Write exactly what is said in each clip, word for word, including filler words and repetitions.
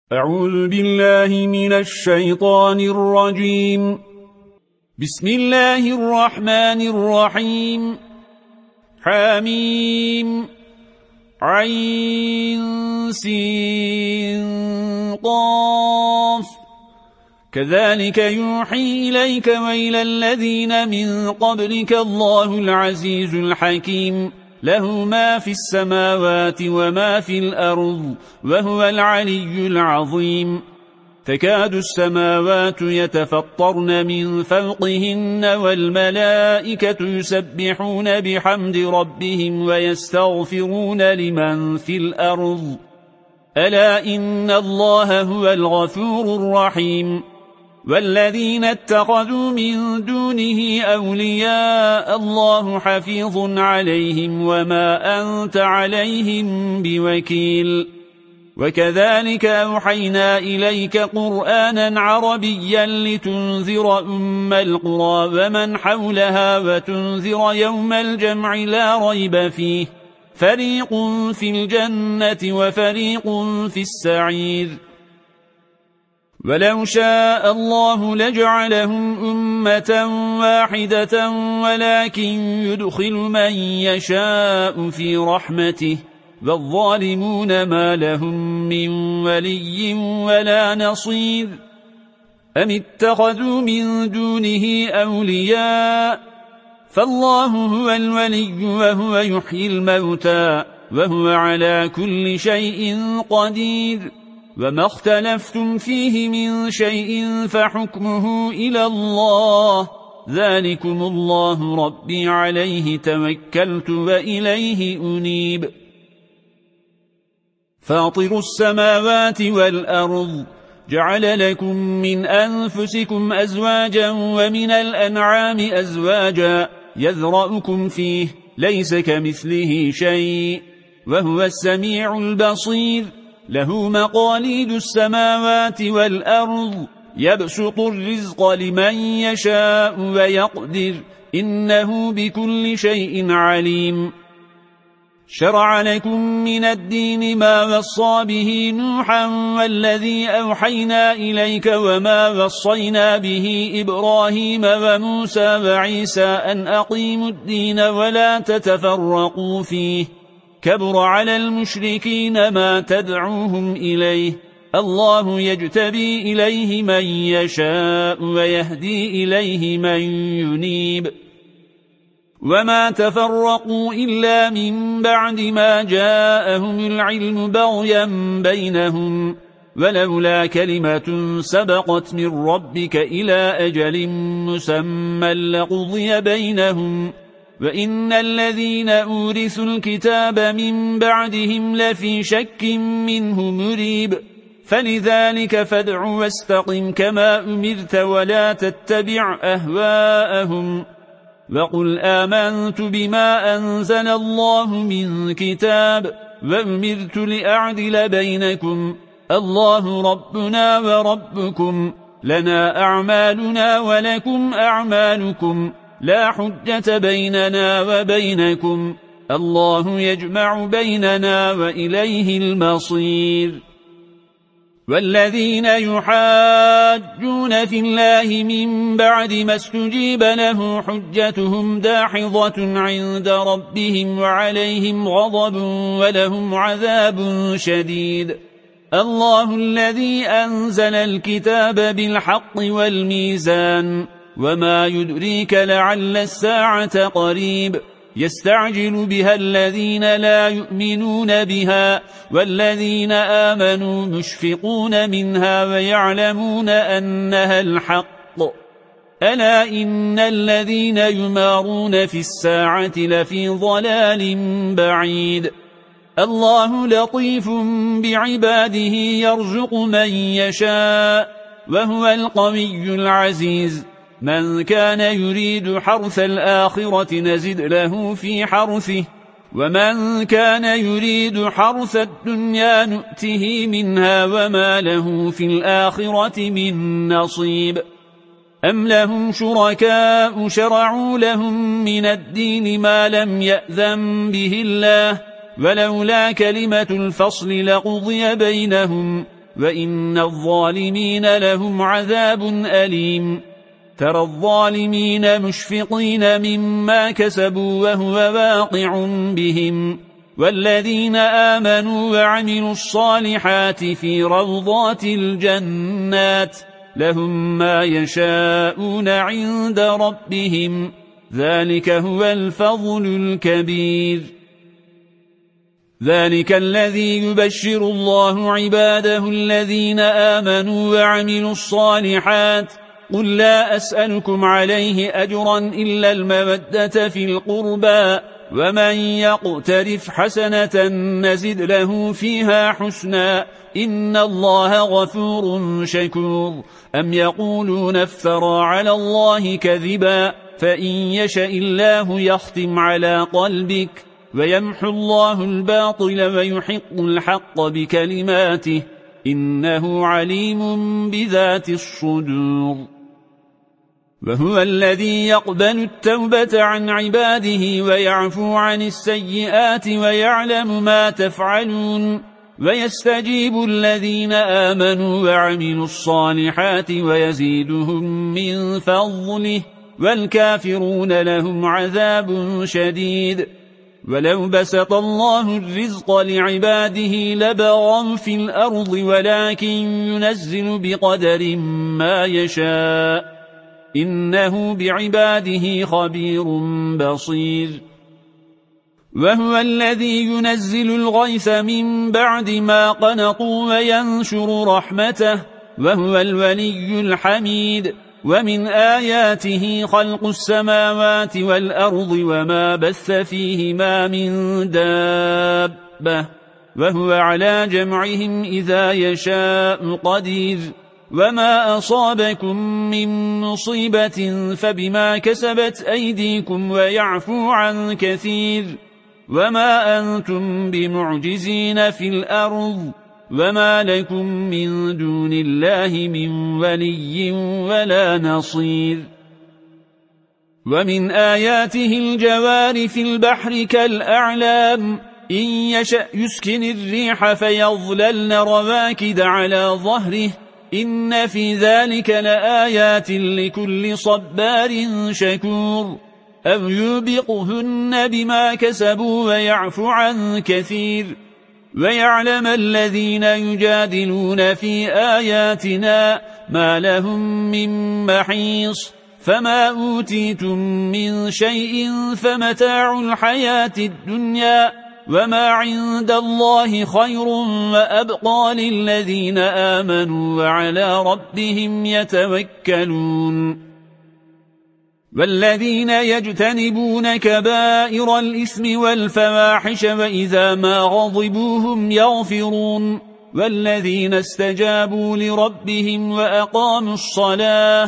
أعوذ بالله من الشيطان الرجيم. بسم الله الرحمن الرحيم. حميم عين سين قاف كذلك يوحي إليك وإلى الذين من قبلك الله العزيز الحكيم له ما في السماوات وما في الأرض وهو العلي العظيم. تكاد السماوات يتفطرن من فوقهن والملائكة يسبحون بحمد ربهم ويستغفرون لمن في الأرض ألا إن الله هو الغفور الرحيم. والذين اتخذوا من دونه أولياء الله حفيظ عليهم وما أنت عليهم بوكيل. وكذلك أوحينا إليك قرآنا عربيا لتنذر أم القرى ومن حولها وتنذر يوم الجمع لا ريب فيه فريق في الجنة وفريق في السعير. ولو شاء الله لجعلهم أمة واحدة ولكن يدخل من يشاء في رحمته والظالمون ما لهم من ولي ولا نصير. أم اتخذوا من دونه أولياء فالله هو الولي وهو يحيي الموتى وهو على كل شيء قدير. وما اختلفتم فيه من شيء فحكمه إلى الله ذلكم الله ربي عليه توكلت وإليه أنيب. فاطر السماوات والأرض جعل لكم من أنفسكم أزواجا ومن الأنعام أزواجا يذرأكم فيه ليس كمثله شيء وهو السميع البصير. له مقاليد السماوات والأرض يبسط الرزق لمن يشاء ويقدر إنه بكل شيء عليم. شرع لكم من الدين ما وصى به نوحا والذي أوحينا إليك وما وصينا به إبراهيم وموسى وعيسى أن أقيموا الدين ولا تتفرقوا فيه كبر على المشركين ما تدعوهم إليه الله يجتبي إليه من يشاء ويهدي إليه من ينيب. وما تفرقوا إلا من بعد ما جاءهم العلم بغيا بينهم ولولا كلمة سبقت من ربك إلى أجل مسمى لقضي بينهم وإن الذين أورثوا الكتاب من بعدهم لفي شك منه مريب. فلذلك فادع واستقم كما أمرت ولا تتبع أهواءهم وقل آمنت بما أنزل الله من كتاب وأمرت لأعدل بينكم الله ربنا وربكم لنا أعمالنا ولكم أعمالكم لا حجة بيننا وبينكم الله يجمع بيننا وإليه المصير. والذين يحاجون في الله من بعد ما استجيب له حجتهم داحضة عند ربهم وعليهم غضب ولهم عذاب شديد. الله الذي أنزل الكتاب بالحق والميزان وما يدريك لعل الساعة قريب يستعجل بها الذين لا يؤمنون بها والذين آمنوا مشفقون منها ويعلمون أنها الحق ألا إن الذين يمارون في الساعة لفي ضلال بعيد. الله لطيف بعباده يرزق من يشاء وهو القوي العزيز. من كان يريد حرث الآخرة نزد له في حرثه ومن كان يريد حرث الدنيا نؤته منها وما له في الآخرة من نصيب. أم لهم شركاء شرعوا لهم من الدين ما لم يأذن به الله ولولا كلمة الفصل لقضي بينهم وإن الظالمين لهم عذاب أليم ترى الظالمين مشفقين مما كسبوا وهو واقع بهم والذين آمنوا وعملوا الصالحات في روضات الجنات لهم ما يشاءون عند ربهم ذلك هو الفضل الكبير ذلك الذي يبشر الله عباده الذين آمنوا وعملوا الصالحات قل لا أسألكم عليه أجرا إلا المودة في القربى ومن يقترف حسنة نزد له فيها حسنا إن الله غفور شكور أم يقولون افترى على الله كذبا فإن يشأ الله يختم على قلبك ويمحو الله الباطل ويحق الحق بكلماته إنه عليم بذات الصدور وهو الذي يقبل التوبة عن عباده ويعفو عن السيئات ويعلم ما تفعلون ويستجيب الذين آمنوا وعملوا الصالحات ويزيدهم من فضله والكافرون لهم عذاب شديد ولو بسط الله الرزق لعباده لبغوا في الأرض ولكن ينزل بقدر ما يشاء إنه بعباده خبير بصير وهو الذي ينزل الغيث من بعد ما قنطوا وينشر رحمته وهو الولي الحميد ومن آياته خلق السماوات والأرض وما بث فيهما من دابة وهو على جمعهم إذا يشاء قدير وما أصابكم من مصيبة فبما كسبت أيديكم ويعفو عن كثير وما أنتم بمعجزين في الأرض وما لكم من دون الله من ولي ولا نصير ومن آياته الجوار في البحر كالأعلام إن يشأ يسكن الريح فيظللن رواكد على ظهره إن في ذلك لآيات لكل صبار شكور أو يوبقهن بما كسبوا ويعفو عن كثير ويعلم الذين يجادلون في آياتنا ما لهم من محيص فما أوتيتم من شيء فمتاع الحياة الدنيا وما عند الله خير وأبقى للذين آمنوا وعلى ربهم يتوكلون والذين يجتنبون كبائر الإثم والفواحش وإذا ما غضبوا هم يغفرون والذين استجابوا لربهم وأقاموا الصلاة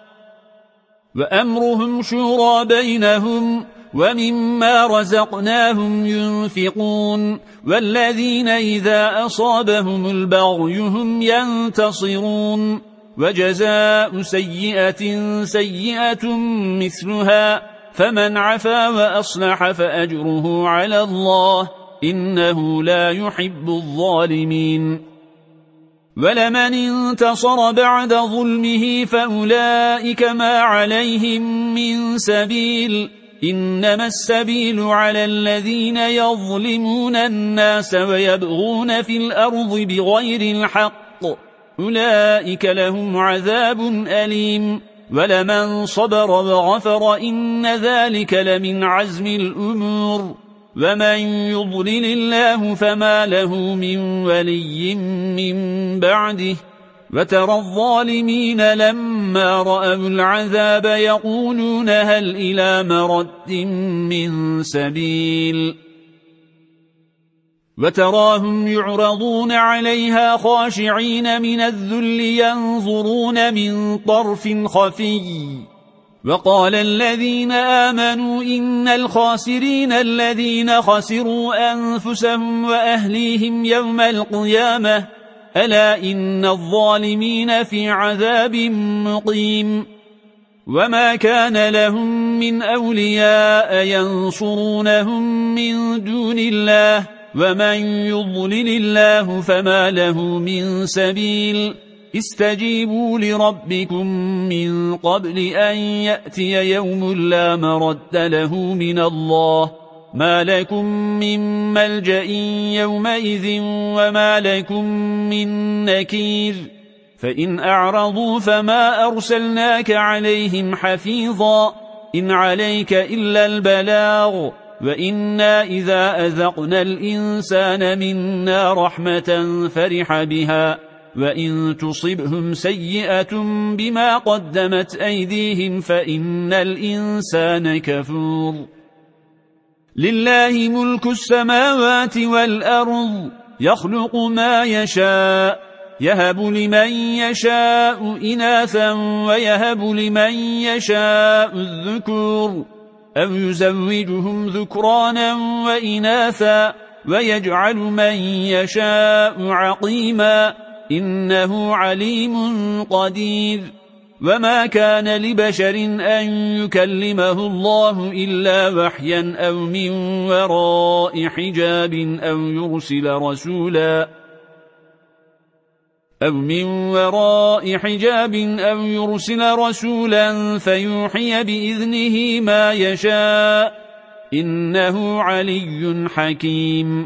وأمرهم شورى بينهم ومما رزقناهم ينفقون والذين إذا أصابهم البغي هم ينتصرون وجزاء سيئة سيئة مثلها فمن عفا وأصلح فأجره على الله إنه لا يحب الظالمين ولمن انتصر بعد ظلمه فأولئك ما عليهم من سبيل إنما السبيل على الذين يظلمون الناس ويبغون في الأرض بغير الحق أولئك لهم عذاب أليم ولمن صبر وغفر إن ذلك لمن عزم الأمور ومن يضلل الله فما له من ولي من بعده وترى الظالمين لما رأوا العذاب يقولون هل إلى مرد من سبيل وتراهم يعرضون عليها خاشعين من الذل ينظرون من طرف خفي وقال الذين آمنوا إن الخاسرين الذين خسروا أنفسهم وأهليهم يوم القيامة ألا إن الظالمين في عذاب مقيم وما كان لهم من أولياء ينصرونهم من دون الله ومن يضلل الله فما له من سبيل استجيبوا لربكم من قبل أن يأتي يوم لا مرد له من الله ما لكم من ملجأ يومئذ وما لكم من نكير فإن أعرضوا فما أرسلناك عليهم حفيظا إن عليك إلا البلاغ وإنا إذا أذقنا الإنسان منا رحمة فرح بها وإن تصبهم سيئة بما قدمت أيديهم فإن الإنسان كفور لله ملك السماوات والأرض يخلق ما يشاء يهب لمن يشاء إناثا ويهب لمن يشاء الذكور أو يزوجهم ذكرانا وإناثا ويجعل من يشاء عقيما إنه عليم قدير وما كان لبشر أن يكلمه الله إلا وحيا أو من وراء حجاب أو يرسل رسولا أو من وراء حجاب أو يرسل رسولا فيوحي بإذنه ما يشاء إنه علي حكيم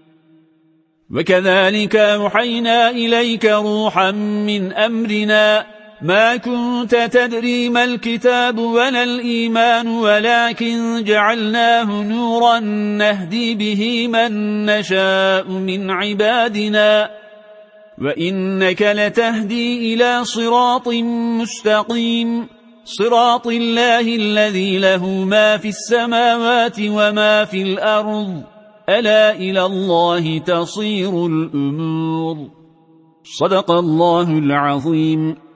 وكذلك أوحينا إليك روحا من أمرنا ما كنت تدري ما الكتاب ولا الإيمان ولكن جعلناه نورا نهدي به من نشاء من عبادنا وإنك لتهدي إلى صراط مستقيم صراط الله الذي له ما في السماوات وما في الأرض ألا إلى الله تصير الأمور صدق الله العظيم.